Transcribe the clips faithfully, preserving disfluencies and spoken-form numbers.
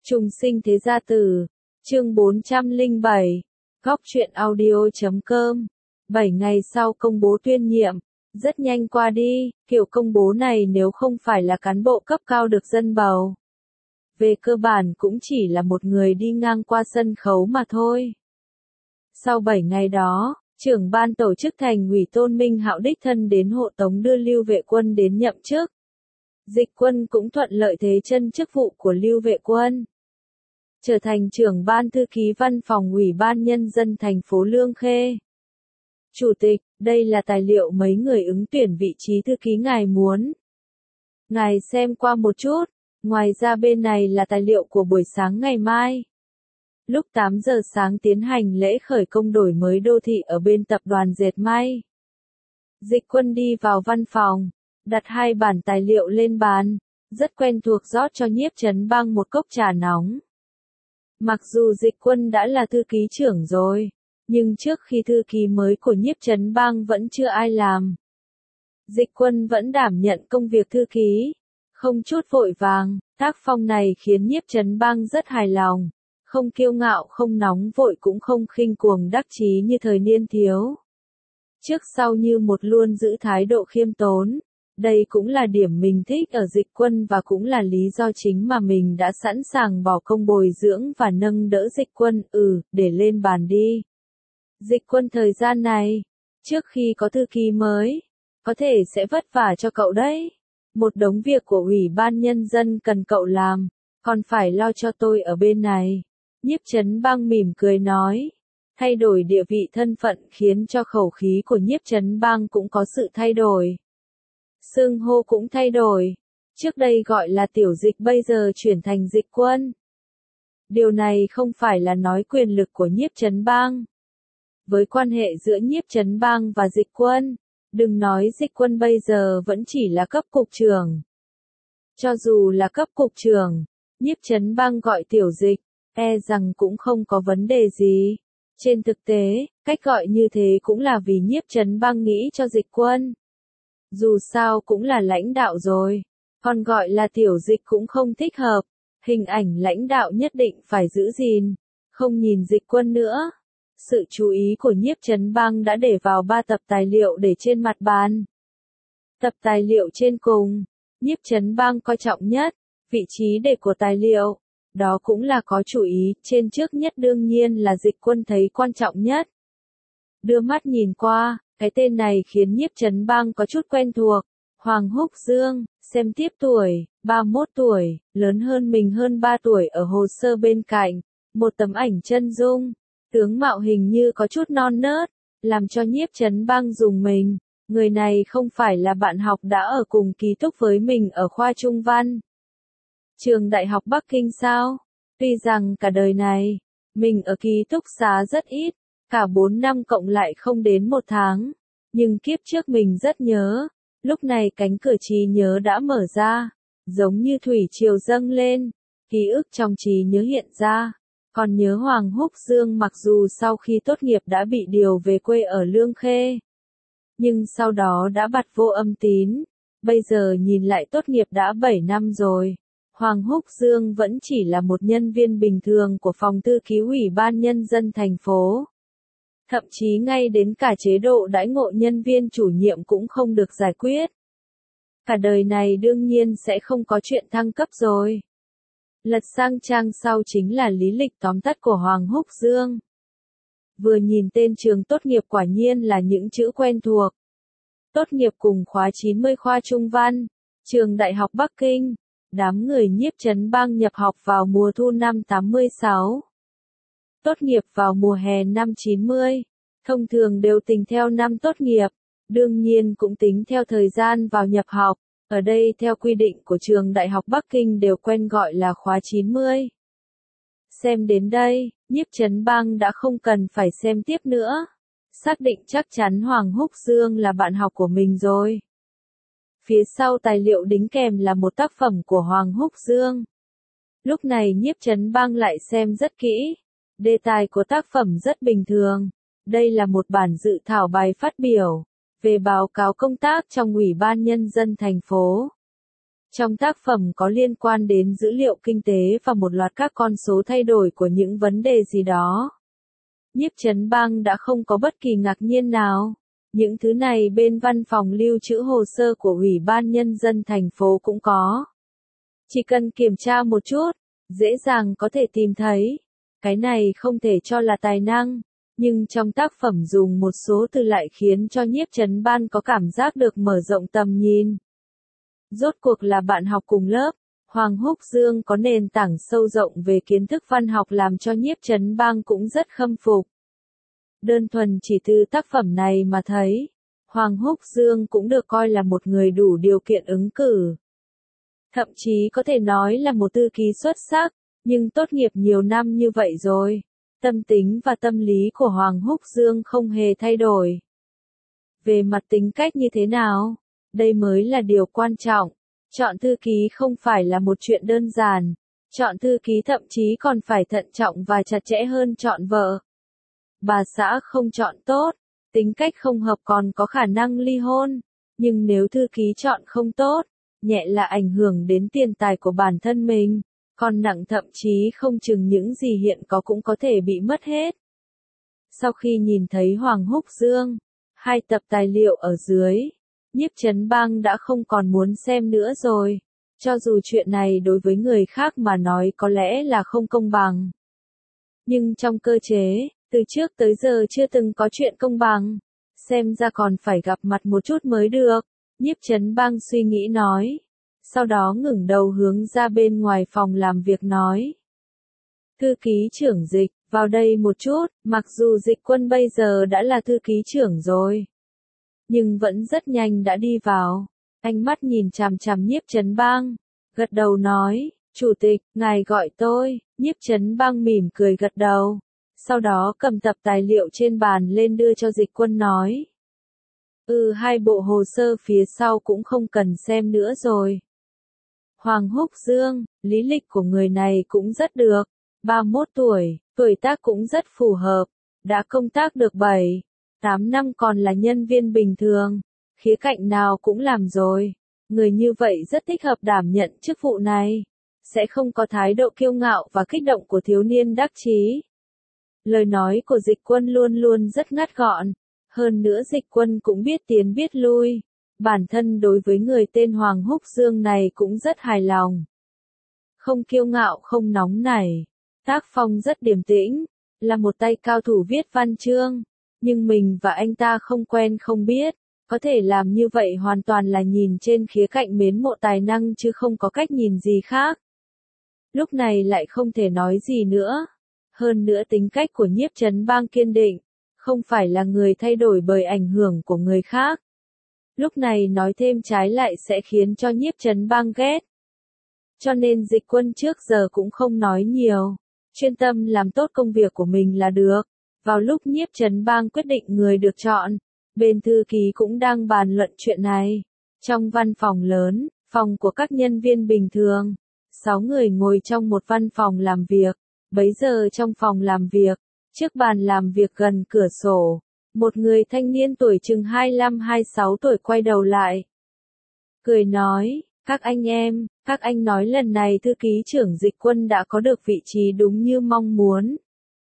Trùng sinh thế gia tử, chương bốn trăm lẻ bảy, góc truyện audio chấm com. bảy ngày sau công bố tuyên nhiệm, rất nhanh qua đi, kiểu công bố này nếu không phải là cán bộ cấp cao được dân bầu. Về cơ bản cũng chỉ là một người đi ngang qua sân khấu mà thôi. Sau bảy ngày đó, trưởng ban tổ chức Thành ủy Tôn Minh Hạo đích thân đến hộ tống đưa Lưu Vệ Quân đến nhậm chức. Dịch Quân cũng thuận lợi thế chân chức vụ của Lưu Vệ Quân, trở thành trưởng ban thư ký văn phòng Ủy ban Nhân dân thành phố Lương Khê. Chủ tịch, đây là tài liệu mấy người ứng tuyển vị trí thư ký ngài muốn. Ngài xem qua một chút, ngoài ra bên này là tài liệu của buổi sáng ngày mai. Lúc tám giờ sáng tiến hành lễ khởi công đổi mới đô thị ở bên tập đoàn dệt may. Dịch Quân đi vào văn phòng, đặt hai bản tài liệu lên bàn, rất quen thuộc rót cho Nhiếp Chấn Bang một cốc trà nóng. Mặc dù Dịch Quân đã là thư ký trưởng rồi, nhưng trước khi thư ký mới của Nhiếp Chấn Bang vẫn chưa ai làm. Dịch Quân vẫn đảm nhận công việc thư ký, không chút vội vàng, tác phong này khiến Nhiếp Chấn Bang rất hài lòng, không kiêu ngạo không nóng vội cũng không khinh cuồng đắc chí như thời niên thiếu. Trước sau như một luôn giữ thái độ khiêm tốn. Đây cũng là điểm mình thích ở Dịch Quân và cũng là lý do chính mà mình đã sẵn sàng bỏ công bồi dưỡng và nâng đỡ Dịch Quân, ừ, để lên bàn đi. Dịch Quân thời gian này, trước khi có thư ký mới, có thể sẽ vất vả cho cậu đấy. Một đống việc của Ủy ban Nhân dân cần cậu làm, còn phải lo cho tôi ở bên này. Nhiếp Chấn Bang mỉm cười nói. Thay đổi địa vị thân phận khiến cho khẩu khí của Nhiếp Chấn Bang cũng có sự thay đổi. Xưng hô cũng thay đổi, trước đây gọi là Tiểu Dịch bây giờ chuyển thành Dịch Quân. Điều này không phải là nói quyền lực của Nhiếp Chấn Bang. Với quan hệ giữa Nhiếp Chấn Bang và Dịch Quân, đừng nói Dịch Quân bây giờ vẫn chỉ là cấp cục trưởng. Cho dù là cấp cục trưởng, Nhiếp Chấn Bang gọi Tiểu Dịch, e rằng cũng không có vấn đề gì. Trên thực tế, cách gọi như thế cũng là vì Nhiếp Chấn Bang nghĩ cho Dịch Quân. Dù sao cũng là lãnh đạo rồi, còn gọi là Tiểu Dịch cũng không thích hợp, hình ảnh lãnh đạo nhất định phải giữ gìn, không nhìn Dịch Quân nữa. Sự chú ý của Nhiếp Chấn Bang đã để vào ba tập tài liệu để trên mặt bàn. Tập tài liệu trên cùng, Nhiếp Chấn Bang coi trọng nhất, vị trí để của tài liệu, đó cũng là có chủ ý, trên trước nhất đương nhiên là Dịch Quân thấy quan trọng nhất. Đưa mắt nhìn qua, cái tên này khiến Nhiếp Chấn Bang có chút quen thuộc. Hoàng Húc Dương, xem tiếp tuổi, ba mươi mốt tuổi, lớn hơn mình hơn ba tuổi ở hồ sơ bên cạnh, một tấm ảnh chân dung, tướng mạo hình như có chút non nớt, làm cho Nhiếp Chấn Bang rùng mình. Người này không phải là bạn học đã ở cùng ký túc với mình ở khoa Trung Văn, trường Đại học Bắc Kinh sao? Tuy rằng cả đời này, mình ở ký túc xá rất ít, cả bốn năm cộng lại không đến một tháng, nhưng kiếp trước mình rất nhớ, lúc này cánh cửa trí nhớ đã mở ra, giống như thủy triều dâng lên, ký ức trong trí nhớ hiện ra, còn nhớ Hoàng Húc Dương mặc dù sau khi tốt nghiệp đã bị điều về quê ở Lương Khê, nhưng sau đó đã bặt vô âm tín, bây giờ nhìn lại tốt nghiệp đã bảy năm rồi. Hoàng Húc Dương vẫn chỉ là một nhân viên bình thường của phòng thư ký Ủy ban Nhân dân thành phố. Thậm chí ngay đến cả chế độ đãi ngộ nhân viên chủ nhiệm cũng không được giải quyết. Cả đời này đương nhiên sẽ không có chuyện thăng cấp rồi. Lật sang trang sau chính là lý lịch tóm tắt của Hoàng Húc Dương. Vừa nhìn tên trường tốt nghiệp quả nhiên là những chữ quen thuộc. Tốt nghiệp cùng khóa chín mươi khoa Trung Văn, trường Đại học Bắc Kinh. Đám người Nhiếp Chấn Bang nhập học vào mùa thu năm tám mươi sáu. Tốt nghiệp vào mùa hè năm chín mươi. Thông thường đều tính theo năm tốt nghiệp, đương nhiên cũng tính theo thời gian vào nhập học. Ở đây theo quy định của trường Đại học Bắc Kinh đều quen gọi là khóa chín mươi. Xem đến đây, Nhiếp Chấn Bang đã không cần phải xem tiếp nữa. Xác định chắc chắn Hoàng Húc Dương là bạn học của mình rồi. Phía sau tài liệu đính kèm là một tác phẩm của Hoàng Húc Dương. Lúc này Nhiếp Chấn Bang lại xem rất kỹ. Đề tài của tác phẩm rất bình thường. Đây là một bản dự thảo bài phát biểu về báo cáo công tác trong Ủy ban Nhân dân thành phố. Trong tác phẩm có liên quan đến dữ liệu kinh tế và một loạt các con số thay đổi của những vấn đề gì đó. Nhiếp Chấn Bang đã không có bất kỳ ngạc nhiên nào. Những thứ này bên văn phòng lưu trữ hồ sơ của Ủy ban Nhân dân thành phố cũng có. Chỉ cần kiểm tra một chút, dễ dàng có thể tìm thấy. Cái này không thể cho là tài năng, nhưng trong tác phẩm dùng một số từ lại khiến cho Nhiếp Chấn Ban có cảm giác được mở rộng tầm nhìn. Rốt cuộc là bạn học cùng lớp, Hoàng Húc Dương có nền tảng sâu rộng về kiến thức văn học làm cho Nhiếp Chấn Bang cũng rất khâm phục. Đơn thuần chỉ từ tác phẩm này mà thấy, Hoàng Húc Dương cũng được coi là một người đủ điều kiện ứng cử. Thậm chí có thể nói là một thư ký xuất sắc, nhưng tốt nghiệp nhiều năm như vậy rồi, tâm tính và tâm lý của Hoàng Húc Dương không hề thay đổi. Về mặt tính cách như thế nào? Đây mới là điều quan trọng. Chọn thư ký không phải là một chuyện đơn giản. Chọn thư ký thậm chí còn phải thận trọng và chặt chẽ hơn chọn vợ. Bà xã không chọn tốt, tính cách không hợp còn có khả năng ly hôn. Nhưng nếu thư ký chọn không tốt, nhẹ là ảnh hưởng đến tiền tài của bản thân mình, còn nặng thậm chí không chừng những gì hiện có cũng có thể bị mất hết. Sau khi nhìn thấy Hoàng Húc Dương, hai tập tài liệu ở dưới, Nhiếp Chấn Bang đã không còn muốn xem nữa rồi. Cho dù chuyện này đối với người khác mà nói có lẽ là không công bằng. Nhưng trong cơ chế, từ trước tới giờ chưa từng có chuyện công bằng. Xem ra còn phải gặp mặt một chút mới được. Nhiếp Chấn Bang suy nghĩ nói. Sau đó ngẩng đầu hướng ra bên ngoài phòng làm việc nói. Thư ký trưởng Dịch, vào đây một chút, mặc dù Dịch Quân bây giờ đã là thư ký trưởng rồi. Nhưng vẫn rất nhanh đã đi vào. Ánh mắt nhìn chằm chằm Nhiếp Chấn Bang. Gật đầu nói, Chủ tịch, ngài gọi tôi. Nhiếp Chấn Bang mỉm cười gật đầu. Sau đó cầm tập tài liệu trên bàn lên đưa cho Dịch Quân nói. Ừ, hai bộ hồ sơ phía sau cũng không cần xem nữa rồi. Hoàng Húc Dương, lý lịch của người này cũng rất được. ba mươi mốt tuổi, tuổi tác cũng rất phù hợp. Đã công tác được bảy, tám năm còn là nhân viên bình thường. Khía cạnh nào cũng làm rồi. Người như vậy rất thích hợp đảm nhận chức vụ này. Sẽ không có thái độ kiêu ngạo và kích động của thiếu niên đắc chí. Lời nói của Dịch Quân luôn luôn rất ngắt gọn. Hơn nữa Dịch Quân cũng biết tiến biết lui. Bản thân đối với người tên Hoàng Húc Dương này cũng rất hài lòng. Không kiêu ngạo không nóng nảy. Tác phong rất điềm tĩnh. Là một tay cao thủ viết văn chương. Nhưng mình và anh ta không quen không biết. Có thể làm như vậy hoàn toàn là nhìn trên khía cạnh mến mộ tài năng chứ không có cách nhìn gì khác. Lúc này lại không thể nói gì nữa. Hơn nữa tính cách của Nhiếp Chấn Bang kiên định. Không phải là người thay đổi bởi ảnh hưởng của người khác. Lúc này nói thêm trái lại sẽ khiến cho Nhiếp Chấn Bang ghét. Cho nên Dịch Quân trước giờ cũng không nói nhiều. Chuyên tâm làm tốt công việc của mình là được. Vào lúc Nhiếp Chấn Bang quyết định người được chọn, bên thư ký cũng đang bàn luận chuyện này. Trong văn phòng lớn, phòng của các nhân viên bình thường, sáu người ngồi trong một văn phòng làm việc. Bấy giờ trong phòng làm việc, trước bàn làm việc gần cửa sổ, một người thanh niên tuổi chừng hai mươi lăm hai mươi sáu tuổi quay đầu lại. Cười nói, các anh em, các anh nói lần này thư ký trưởng Dịch Quân đã có được vị trí đúng như mong muốn.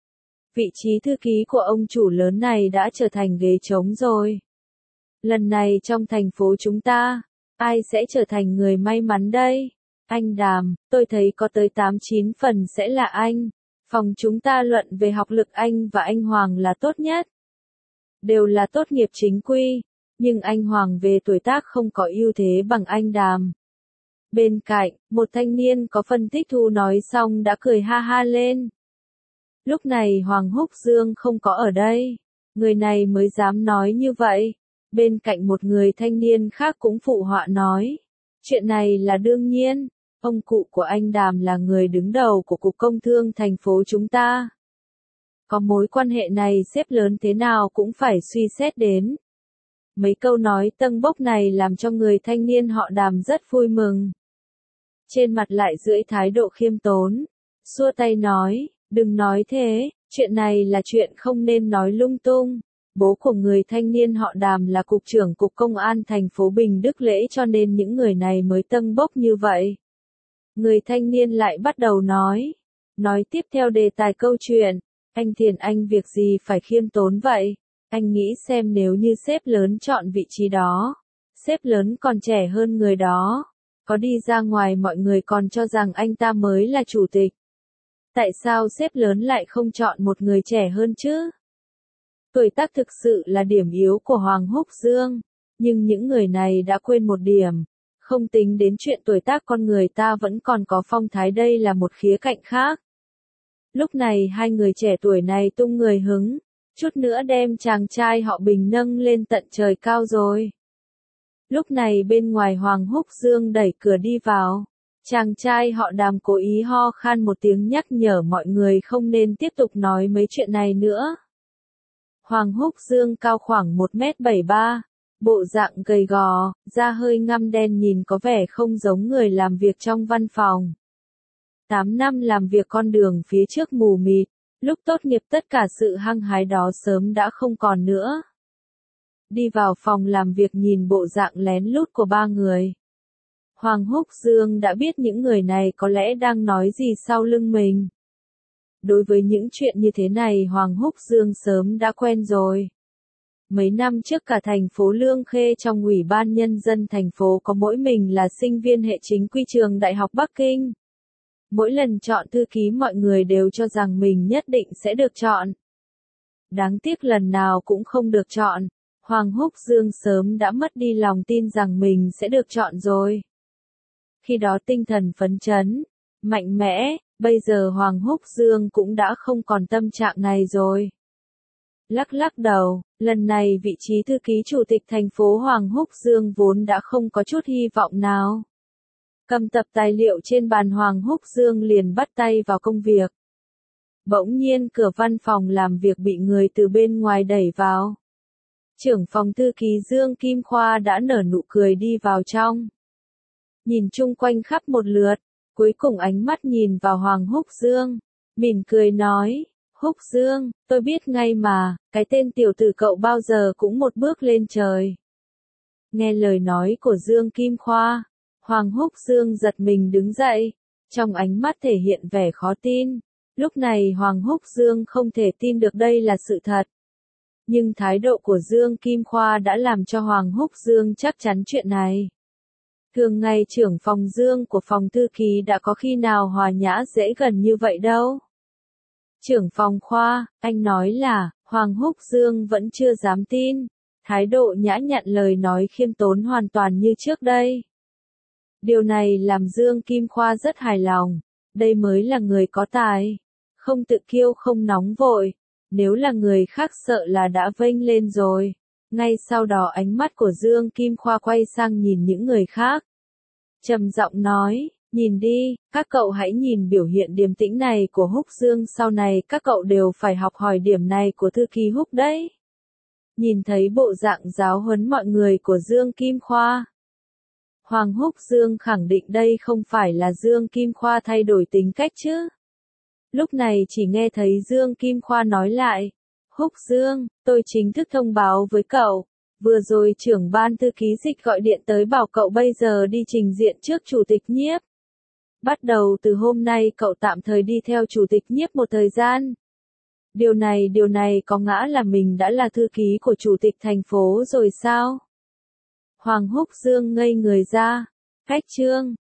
Vị trí thư ký của ông chủ lớn này đã trở thành ghế trống rồi. Lần này trong thành phố chúng ta, ai sẽ trở thành người may mắn đây? Anh Đàm, tôi thấy có tới tám chín phần sẽ là anh. Phòng chúng ta luận về học lực anh và anh Hoàng là tốt nhất. Đều là tốt nghiệp chính quy, nhưng anh Hoàng về tuổi tác không có ưu thế bằng anh Đàm. Bên cạnh, một thanh niên có phân tích thu nói xong đã cười ha ha lên. Lúc này Hoàng Húc Dương không có ở đây. Người này mới dám nói như vậy. Bên cạnh một người thanh niên khác cũng phụ họa nói. Chuyện này là đương nhiên. Ông cụ của anh Đàm là người đứng đầu của Cục Công Thương thành phố chúng ta. Có mối quan hệ này xếp lớn thế nào cũng phải suy xét đến. Mấy câu nói tâng bốc này làm cho người thanh niên họ Đàm rất vui mừng. Trên mặt lại dưỡi thái độ khiêm tốn. Xua tay nói, đừng nói thế, chuyện này là chuyện không nên nói lung tung. Bố của người thanh niên họ Đàm là cục trưởng cục công an thành phố Bình Đức Lễ cho nên những người này mới tâng bốc như vậy. Người thanh niên lại bắt đầu nói. Nói tiếp theo đề tài câu chuyện. Anh Thiền anh việc gì phải khiêm tốn vậy? Anh nghĩ xem nếu như sếp lớn chọn vị trí đó. Sếp lớn còn trẻ hơn người đó. Có đi ra ngoài mọi người còn cho rằng anh ta mới là chủ tịch. Tại sao sếp lớn lại không chọn một người trẻ hơn chứ? Tuổi tác thực sự là điểm yếu của Hoàng Húc Dương. Nhưng những người này đã quên một điểm. Không tính đến chuyện tuổi tác con người ta vẫn còn có phong thái, đây là một khía cạnh khác. Lúc này hai người trẻ tuổi này tung người hứng. Chút nữa đem chàng trai họ Bình nâng lên tận trời cao rồi. Lúc này bên ngoài Hoàng Húc Dương đẩy cửa đi vào. Chàng trai họ Đàm cố ý ho khan một tiếng nhắc nhở mọi người không nên tiếp tục nói mấy chuyện này nữa. Hoàng Húc Dương cao khoảng một mét bảy mươi ba, bộ dạng gầy gò, da hơi ngăm đen nhìn có vẻ không giống người làm việc trong văn phòng. tám năm làm việc con đường phía trước mù mịt, lúc tốt nghiệp tất cả sự hăng hái đó sớm đã không còn nữa. Đi vào phòng làm việc nhìn bộ dạng lén lút của ba người. Hoàng Húc Dương đã biết những người này có lẽ đang nói gì sau lưng mình. Đối với những chuyện như thế này Hoàng Húc Dương sớm đã quen rồi. Mấy năm trước cả thành phố Lương Khê trong Ủy ban Nhân dân thành phố có mỗi mình là sinh viên hệ chính quy trường Đại học Bắc Kinh. Mỗi lần chọn thư ký mọi người đều cho rằng mình nhất định sẽ được chọn. Đáng tiếc lần nào cũng không được chọn. Hoàng Húc Dương sớm đã mất đi lòng tin rằng mình sẽ được chọn rồi. Khi đó tinh thần phấn chấn, mạnh mẽ, bây giờ Hoàng Húc Dương cũng đã không còn tâm trạng này rồi. Lắc lắc đầu, lần này vị trí thư ký chủ tịch thành phố Hoàng Húc Dương vốn đã không có chút hy vọng nào. Cầm tập tài liệu trên bàn Hoàng Húc Dương liền bắt tay vào công việc. Bỗng nhiên cửa văn phòng làm việc bị người từ bên ngoài đẩy vào. Trưởng phòng thư ký Dương Kim Khoa đã nở nụ cười đi vào trong. Nhìn chung quanh khắp một lượt, cuối cùng ánh mắt nhìn vào Hoàng Húc Dương, mỉm cười nói, Húc Dương, tôi biết ngay mà, cái tên tiểu tử cậu bao giờ cũng một bước lên trời. Nghe lời nói của Dương Kim Khoa, Hoàng Húc Dương giật mình đứng dậy, trong ánh mắt thể hiện vẻ khó tin. Lúc này Hoàng Húc Dương không thể tin được đây là sự thật. Nhưng thái độ của Dương Kim Khoa đã làm cho Hoàng Húc Dương chắc chắn chuyện này. Thường ngày trưởng phòng Dương của phòng thư ký đã có khi nào hòa nhã dễ gần như vậy đâu. Trưởng phòng Khoa, anh nói là, Hoàng Húc Dương vẫn chưa dám tin. Thái độ nhã nhặn lời nói khiêm tốn hoàn toàn như trước đây. Điều này làm Dương Kim Khoa rất hài lòng. Đây mới là người có tài. Không tự kiêu không nóng vội. Nếu là người khác sợ là đã vênh lên rồi. Ngay sau đó ánh mắt của Dương Kim Khoa quay sang nhìn những người khác. Trầm giọng nói, nhìn đi, các cậu hãy nhìn biểu hiện điềm tĩnh này của Húc Dương, sau này các cậu đều phải học hỏi điểm này của thư ký Húc đấy. Nhìn thấy bộ dạng giáo huấn mọi người của Dương Kim Khoa. Hoàng Húc Dương khẳng định đây không phải là Dương Kim Khoa thay đổi tính cách chứ. Lúc này chỉ nghe thấy Dương Kim Khoa nói lại, Húc Dương, tôi chính thức thông báo với cậu, vừa rồi trưởng ban thư ký Dịch gọi điện tới bảo cậu bây giờ đi trình diện trước chủ tịch Nhiếp. Bắt đầu từ hôm nay cậu tạm thời đi theo chủ tịch Nhiếp một thời gian. Điều này điều này có ngã là mình đã là thư ký của chủ tịch thành phố rồi sao? Hoàng Húc Dương ngây người ra, cách chương.